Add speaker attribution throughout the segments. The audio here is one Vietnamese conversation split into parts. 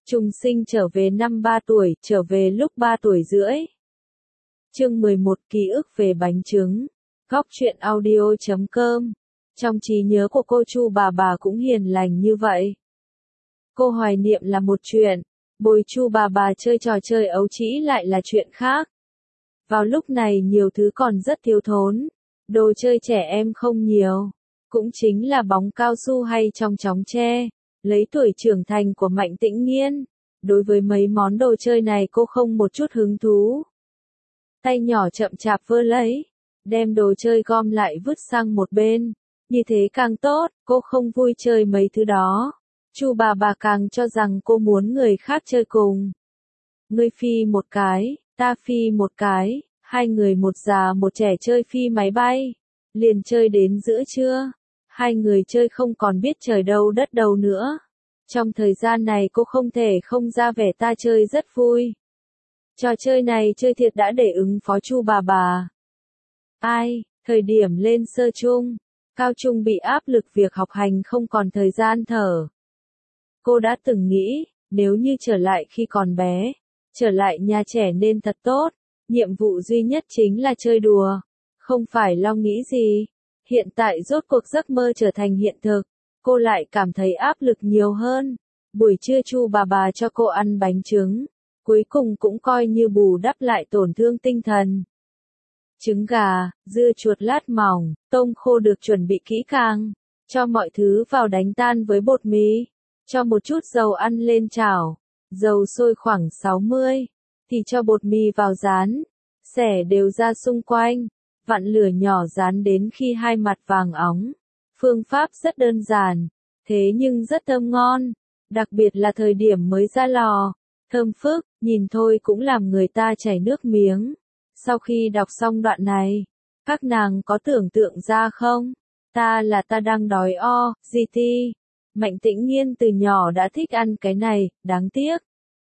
Speaker 1: Trùng sinh trở về năm 3 tuổi, trở về lúc 3 tuổi rưỡi. Chương 11 ký ức về bánh trứng. Góc truyện audio.com. Trong trí nhớ của cô Chu bà cũng hiền lành như vậy. Cô hoài niệm là một chuyện, bồi Chu bà chơi trò chơi ấu trĩ lại là chuyện khác. Vào lúc này nhiều thứ còn rất thiếu thốn, đồ chơi trẻ em không nhiều, cũng chính là bóng cao su hay trong chóng tre. Lấy tuổi trưởng thành của Mạnh Tĩnh Nghiên, đối với mấy món đồ chơi này cô không một chút hứng thú. Tay nhỏ chậm chạp vơ lấy, đem đồ chơi gom lại vứt sang một bên, như thế càng tốt, cô không vui chơi mấy thứ đó. Chu bà càng cho rằng cô muốn người khác chơi cùng. Ngươi phi một cái, ta phi một cái, hai người một già một trẻ chơi phi máy bay, liền chơi đến giữa trưa. Hai người chơi không còn biết trời đâu đất đâu nữa. Trong thời gian này cô không thể không ra vẻ ta chơi rất vui. Trò chơi này chơi thiệt đã để ứng phó Chu bà. Thời điểm lên sơ trung, cao trung bị áp lực việc học hành không còn thời gian thở. Cô đã từng nghĩ, nếu như trở lại khi còn bé, trở lại nhà trẻ nên thật tốt, nhiệm vụ duy nhất chính là chơi đùa, không phải lo nghĩ gì. Hiện tại rốt cuộc giấc mơ trở thành hiện thực, cô lại cảm thấy áp lực nhiều hơn. Buổi trưa Chu bà cho cô ăn bánh trứng, cuối cùng cũng coi như bù đắp lại tổn thương tinh thần. Trứng gà, dưa chuột lát mỏng, tôm khô được chuẩn bị kỹ càng, cho mọi thứ vào đánh tan với bột mì, cho một chút dầu ăn lên chảo, dầu sôi khoảng 60, thì cho bột mì vào rán, xẻ đều ra xung quanh. Vặn lửa nhỏ rán đến khi hai mặt vàng óng. Phương pháp rất đơn giản, thế nhưng rất thơm ngon, đặc biệt là thời điểm mới ra lò, thơm phức, nhìn thôi cũng làm người ta chảy nước miếng. Sau khi đọc xong đoạn này, các nàng có tưởng tượng ra không? Ta đang đói GT. Mạnh Tĩnh Nghiên từ nhỏ đã thích ăn cái này, đáng tiếc.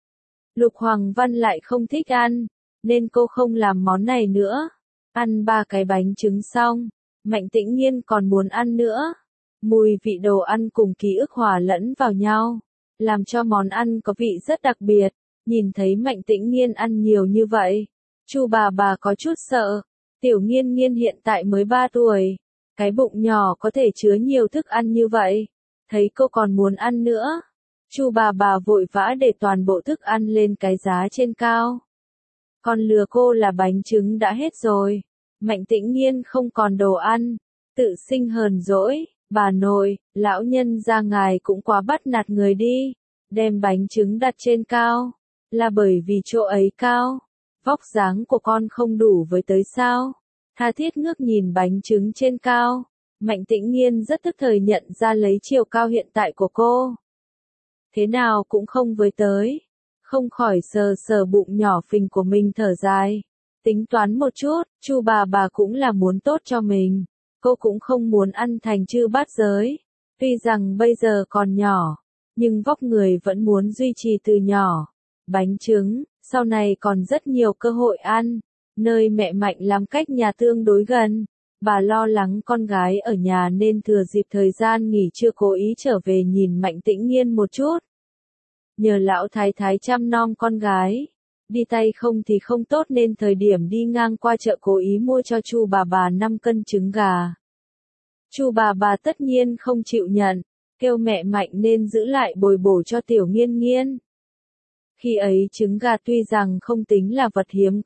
Speaker 1: Lục Hoàng Văn lại không thích ăn, nên cô không làm món này nữa. Ăn 3 cái bánh trứng xong, Mạnh Tĩnh Nghiên còn muốn ăn nữa. Mùi vị đồ ăn cùng ký ức hòa lẫn vào nhau, làm cho món ăn có vị rất đặc biệt. Nhìn thấy Mạnh Tĩnh Nghiên ăn nhiều như vậy, Chu bà có chút sợ. Tiểu Nghiên hiện tại mới 3 tuổi, cái bụng nhỏ có thể chứa nhiều thức ăn như vậy. Thấy cô còn muốn ăn nữa, Chu bà vội vã để toàn bộ thức ăn lên cái giá trên cao. Còn lừa cô là bánh trứng đã hết rồi. Mạnh Tĩnh Nghiên không còn đồ ăn, tự sinh hờn dỗi. Bà nội, lão nhân gia ngài cũng quá bắt nạt người đi. Đem bánh trứng đặt trên cao, là bởi vì chỗ ấy cao, vóc dáng của con không đủ với tới sao? Tha thiết ngước nhìn bánh trứng trên cao, Mạnh Tĩnh Nghiên rất tức thời nhận ra lấy chiều cao hiện tại của cô. Thế nào cũng không với tới. Không khỏi sờ bụng nhỏ phình của mình thở dài. Tính toán một chút, Chu bà cũng là muốn tốt cho mình. Cô cũng không muốn ăn thành chư bát giới. Tuy rằng bây giờ còn nhỏ, nhưng vóc người vẫn muốn duy trì từ nhỏ. Bánh trứng, sau này còn rất nhiều cơ hội ăn. Nơi mẹ Mạnh làm cách nhà tương đối gần. Bà lo lắng con gái ở nhà nên thừa dịp thời gian nghỉ trưa cố ý trở về nhìn Mạnh Tĩnh Nghiên một chút. Nhờ lão thái thái chăm nom con gái, đi tay không thì không tốt nên thời điểm đi ngang qua chợ cố ý mua cho Chu bà 5 cân trứng gà. Chu bà tất nhiên không chịu nhận, kêu mẹ Mạnh nên giữ lại bồi bổ cho Tiểu Nghiên. Khi ấy trứng gà tuy rằng không tính là vật hiếm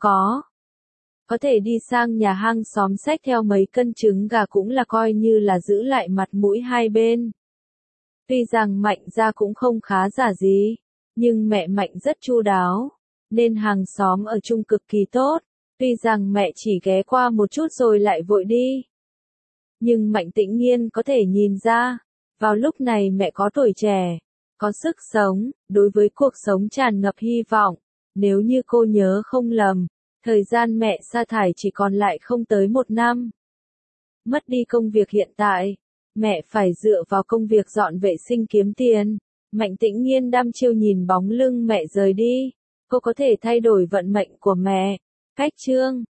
Speaker 1: có thể đi sang nhà hàng xóm xách theo mấy cân trứng gà cũng là coi như là giữ lại mặt mũi hai bên. Tuy rằng Mạnh gia cũng không khá giả gì, nhưng mẹ Mạnh rất chu đáo, nên hàng xóm ở chung cực kỳ tốt. Tuy rằng mẹ chỉ ghé qua một chút rồi lại vội đi, nhưng Mạnh Tĩnh Nghiên có thể nhìn ra, vào lúc này mẹ có tuổi trẻ, có sức sống, đối với cuộc sống tràn ngập hy vọng. Nếu như cô nhớ không lầm, thời gian mẹ sa thải chỉ còn lại không tới 1 năm. Mất đi công việc hiện tại, mẹ phải dựa vào công việc dọn vệ sinh kiếm tiền. Mạnh Tĩnh Nghiên đăm chiêu nhìn bóng lưng mẹ rời đi. Cô có thể thay đổi vận mệnh của mẹ. Cách chương